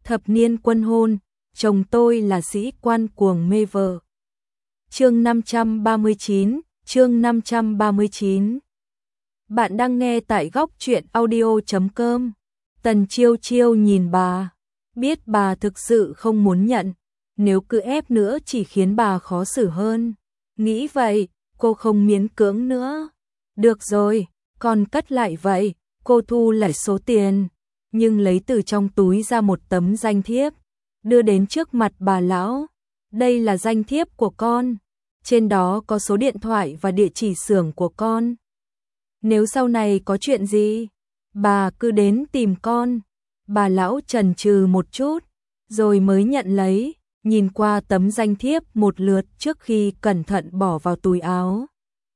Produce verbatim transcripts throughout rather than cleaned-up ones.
thập niên quân hôn, chồng tôi là sĩ quan cuồng mê vợ. Chương năm trăm ba mươi chín, chương năm trăm ba mươi chín. Bạn đang nghe tại góc truyện audio chấm com. Tần Chiêu Chiêu nhìn bà, biết bà thực sự không muốn nhận, nếu cứ ép nữa chỉ khiến bà khó xử hơn. Nghĩ vậy, cô không miễn cưỡng nữa. Được rồi, còn cất lại vậy, cô thu lại số tiền, nhưng lấy từ trong túi ra một tấm danh thiếp, đưa đến trước mặt bà lão. Đây là danh thiếp của con, trên đó có số điện thoại và địa chỉ xưởng của con. Nếu sau này có chuyện gì, bà cứ đến tìm con. Bà lão chần chừ một chút, rồi mới nhận lấy, nhìn qua tấm danh thiếp một lượt trước khi cẩn thận bỏ vào túi áo.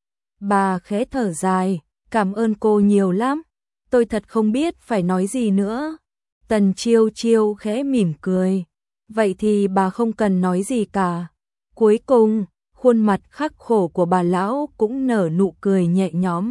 Bà khẽ thở dài, cảm ơn cô nhiều lắm, tôi thật không biết phải nói gì nữa. Tần Chiêu Chiêu khẽ mỉm cười, vậy thì bà không cần nói gì cả. Cuối cùng, khuôn mặt khắc khổ của bà lão cũng nở nụ cười nhẹ nhõm.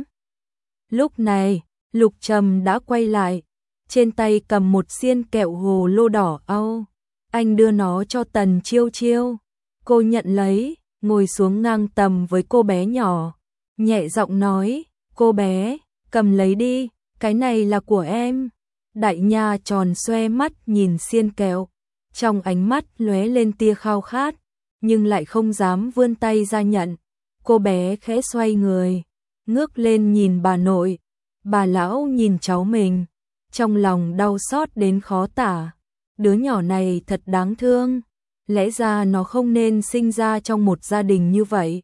Lúc này, Lục Trầm đã quay lại, trên tay cầm một xiên kẹo hồ lô đỏ au. Anh đưa nó cho Tần Chiêu Chiêu. Cô nhận lấy, ngồi xuống ngang tầm với cô bé nhỏ, nhẹ giọng nói, cô bé, cầm lấy đi, cái này là của em. Đại nha tròn xoe mắt nhìn xiên kẹo, trong ánh mắt lóe lên tia khao khát, nhưng lại không dám vươn tay ra nhận. Cô bé khẽ xoay người, ngước lên nhìn bà nội. Bà lão nhìn cháu mình, trong lòng đau xót đến khó tả. Đứa nhỏ này thật đáng thương, lẽ ra nó không nên sinh ra trong một gia đình như vậy.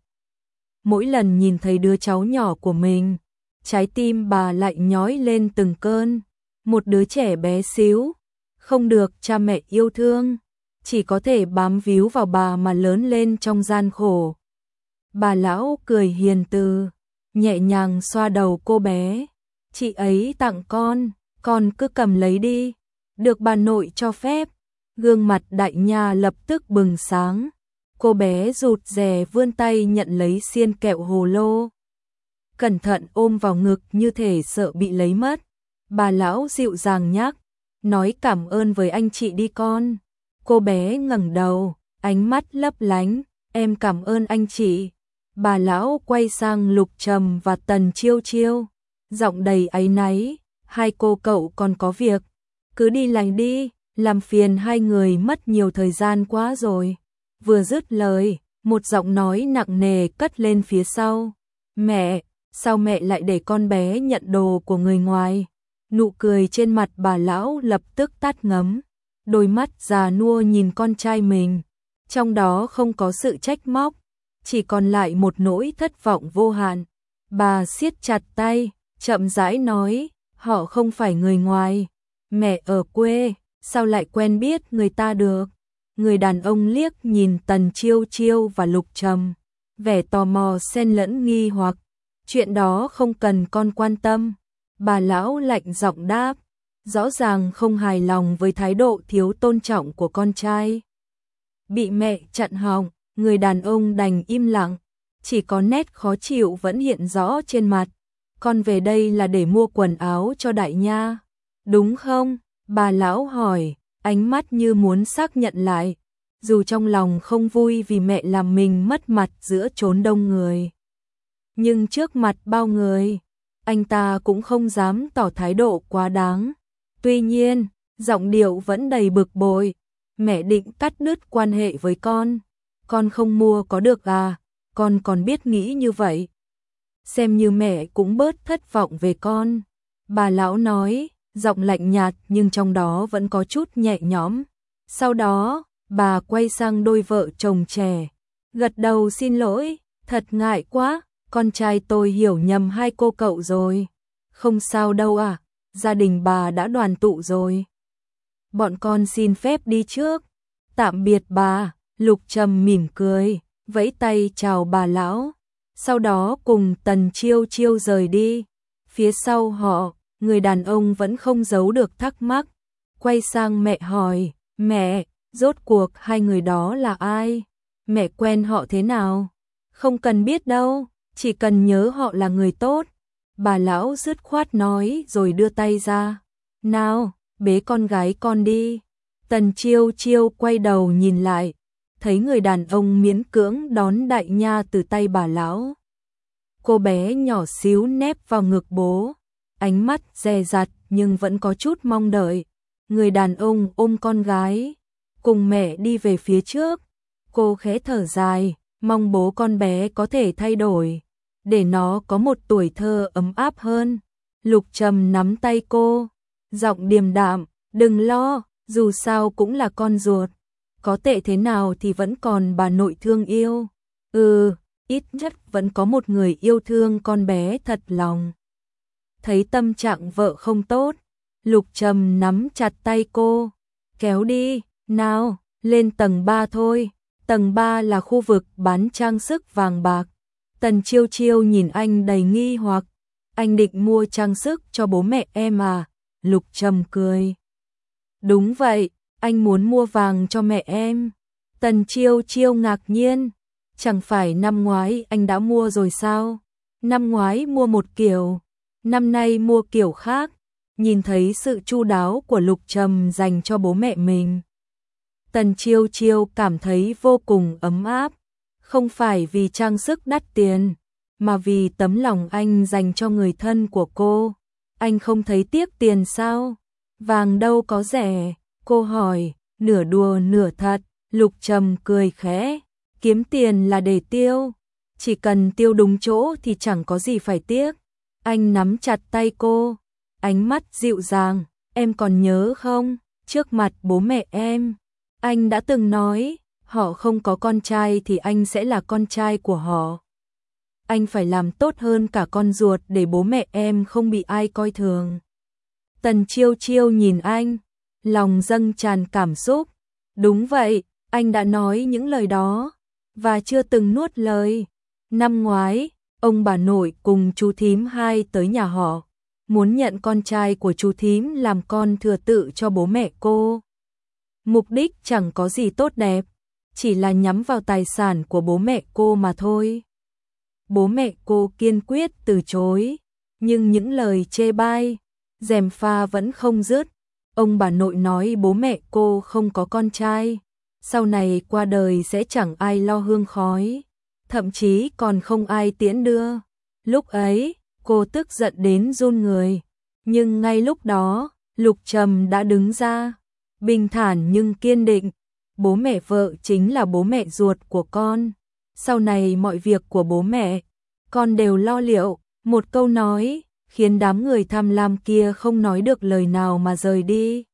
Mỗi lần nhìn thấy đứa cháu nhỏ của mình, trái tim bà lại nhói lên từng cơn. Một đứa trẻ bé xíu, không được cha mẹ yêu thương, chỉ có thể bám víu vào bà mà lớn lên trong gian khổ. Bà lão cười hiền từ, nhẹ nhàng xoa đầu cô bé. Chị ấy tặng con, con cứ cầm lấy đi. Được bà nội cho phép. Gương mặt đại nha lập tức bừng sáng. Cô bé rụt rè vươn tay nhận lấy xiên kẹo hồ lô, cẩn thận ôm vào ngực như thể sợ bị lấy mất. Bà lão dịu dàng nhắc, nói cảm ơn với anh chị đi con. Cô bé ngẩng đầu, ánh mắt lấp lánh, em cảm ơn anh chị. Bà lão quay sang Lục Trầm và Tần Chiêu Chiêu, giọng đầy áy náy, hai cô cậu còn có việc, cứ đi lành đi, làm phiền hai người mất nhiều thời gian quá rồi. Vừa dứt lời, một giọng nói nặng nề cất lên phía sau, mẹ, sao mẹ lại để con bé nhận đồ của người ngoài? Nụ cười trên mặt bà lão lập tức tắt ngấm, đôi mắt già nua nhìn con trai mình, trong đó không có sự trách móc, chỉ còn lại một nỗi thất vọng vô hạn. Bà siết chặt tay, chậm rãi nói, họ không phải người ngoài, mẹ ở quê, sao lại quen biết người ta được? Người đàn ông liếc nhìn Tần Chiêu Chiêu và Lục Trầm, vẻ tò mò xen lẫn nghi hoặc, chuyện đó không cần con quan tâm. Bà lão lạnh giọng đáp, rõ ràng không hài lòng với thái độ thiếu tôn trọng của con trai. Bị mẹ chặn họng, người đàn ông đành im lặng, chỉ có nét khó chịu vẫn hiện rõ trên mặt. Con về đây là để mua quần áo cho đại nha, đúng không? Bà lão hỏi, ánh mắt như muốn xác nhận lại, dù trong lòng không vui vì mẹ làm mình mất mặt giữa chốn đông người. Nhưng trước mặt bao người, anh ta cũng không dám tỏ thái độ quá đáng. Tuy nhiên, giọng điệu vẫn đầy bực bội, mẹ định cắt đứt quan hệ với con, con không mua có được à, con còn biết nghĩ như vậy. Xem như mẹ cũng bớt thất vọng về con. Bà lão nói, giọng lạnh nhạt nhưng trong đó vẫn có chút nhẹ nhõm. Sau đó, bà quay sang đôi vợ chồng trẻ, gật đầu xin lỗi, thật ngại quá, con trai tôi hiểu nhầm hai cô cậu rồi. Không sao đâu à, gia đình bà đã đoàn tụ rồi. Bọn con xin phép đi trước. Tạm biệt bà. Lục Trầm mỉm cười, vẫy tay chào bà lão, sau đó cùng Tần Chiêu Chiêu rời đi. Phía sau họ, người đàn ông vẫn không giấu được thắc mắc, quay sang mẹ hỏi, mẹ, rốt cuộc hai người đó là ai? Mẹ quen họ thế nào? Không cần biết đâu, chỉ cần nhớ họ là người tốt. Bà lão dứt khoát nói rồi đưa tay ra, nào, bế con gái con đi. Tần Chiêu Chiêu quay đầu nhìn lại, thấy người đàn ông miễn cưỡng đón đại nha từ tay bà lão. Cô bé nhỏ xíu nép vào ngực bố, ánh mắt dè dặt nhưng vẫn có chút mong đợi. Người đàn ông ôm con gái, cùng mẹ đi về phía trước. Cô khẽ thở dài, mong bố con bé có thể thay đổi, để nó có một tuổi thơ ấm áp hơn. Lục Trầm nắm tay cô, giọng điềm đạm, đừng lo, dù sao cũng là con ruột. Có tệ thế nào thì vẫn còn bà nội thương yêu. Ừ, ít nhất vẫn có một người yêu thương con bé thật lòng. Thấy tâm trạng vợ không tốt, Lục Trầm nắm chặt tay cô, kéo đi, nào, lên tầng ba thôi. Tầng ba là khu vực bán trang sức vàng bạc. Tần Chiêu Chiêu nhìn anh đầy nghi hoặc, anh định mua trang sức cho bố mẹ em à? Lục Trầm cười. Đúng vậy, anh muốn mua vàng cho mẹ em. Tần Chiêu Chiêu ngạc nhiên, chẳng phải năm ngoái anh đã mua rồi sao? Năm ngoái mua một kiểu, năm nay mua kiểu khác. Nhìn thấy sự chu đáo của Lục Trầm dành cho bố mẹ mình, Tần Chiêu Chiêu cảm thấy vô cùng ấm áp, không phải vì trang sức đắt tiền, mà vì tấm lòng anh dành cho người thân của cô. Anh không thấy tiếc tiền sao? Vàng đâu có rẻ, cô hỏi, nửa đùa nửa thật. Lục Trầm cười khẽ, kiếm tiền là để tiêu, chỉ cần tiêu đúng chỗ thì chẳng có gì phải tiếc. Anh nắm chặt tay cô, ánh mắt dịu dàng, em còn nhớ không, trước mặt bố mẹ em, anh đã từng nói, họ không có con trai thì anh sẽ là con trai của họ. Anh phải làm tốt hơn cả con ruột để bố mẹ em không bị ai coi thường. Tần Chiêu Chiêu nhìn anh, lòng dâng tràn cảm xúc. Đúng vậy, anh đã nói những lời đó, và chưa từng nuốt lời. Năm ngoái, ông bà nội cùng chú thím hai tới nhà họ, muốn nhận con trai của chú thím làm con thừa tự cho bố mẹ cô. Mục đích chẳng có gì tốt đẹp, chỉ là nhắm vào tài sản của bố mẹ cô mà thôi. Bố mẹ cô kiên quyết từ chối, nhưng những lời chê bai, gièm pha vẫn không dứt. Ông bà nội nói bố mẹ cô không có con trai, sau này qua đời sẽ chẳng ai lo hương khói, thậm chí còn không ai tiễn đưa. Lúc ấy, cô tức giận đến run người, nhưng ngay lúc đó, Lục Trầm đã đứng ra, bình thản nhưng kiên định. Bố mẹ vợ chính là bố mẹ ruột của con, sau này mọi việc của bố mẹ, con đều lo liệu. Một câu nói, khiến đám người tham lam kia không nói được lời nào mà rời đi.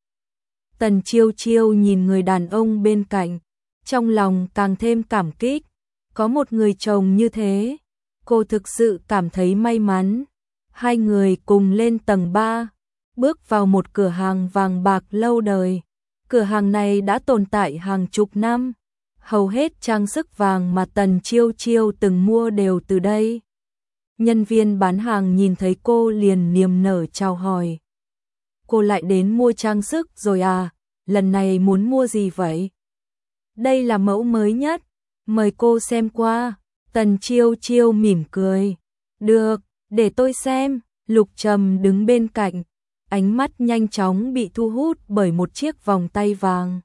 Tần Chiêu Chiêu nhìn người đàn ông bên cạnh, trong lòng càng thêm cảm kích. Có một người chồng như thế, cô thực sự cảm thấy may mắn. Hai người cùng lên tầng ba, bước vào một cửa hàng vàng bạc lâu đời. Cửa hàng này đã tồn tại hàng chục năm, hầu hết trang sức vàng mà Tần Chiêu Chiêu từng mua đều từ đây. Nhân viên bán hàng nhìn thấy cô liền niềm nở chào hỏi. Cô lại đến mua trang sức rồi à, lần này muốn mua gì vậy? Đây là mẫu mới nhất, mời cô xem qua. Tần Chiêu Chiêu mỉm cười. Được, để tôi xem. Lục Trầm đứng bên cạnh, ánh mắt nhanh chóng bị thu hút bởi một chiếc vòng tay vàng.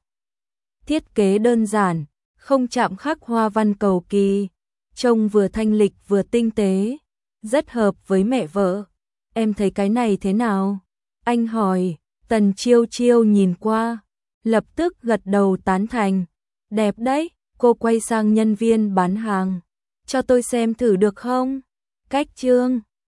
Thiết kế đơn giản, không chạm khắc hoa văn cầu kỳ, trông vừa thanh lịch vừa tinh tế, rất hợp với mẹ vợ. Em thấy cái này thế nào? Anh hỏi. Tần Chiêu Chiêu nhìn qua, lập tức gật đầu tán thành. Đẹp đấy. Cô quay sang nhân viên bán hàng. Cho tôi xem thử được không? Cách trương.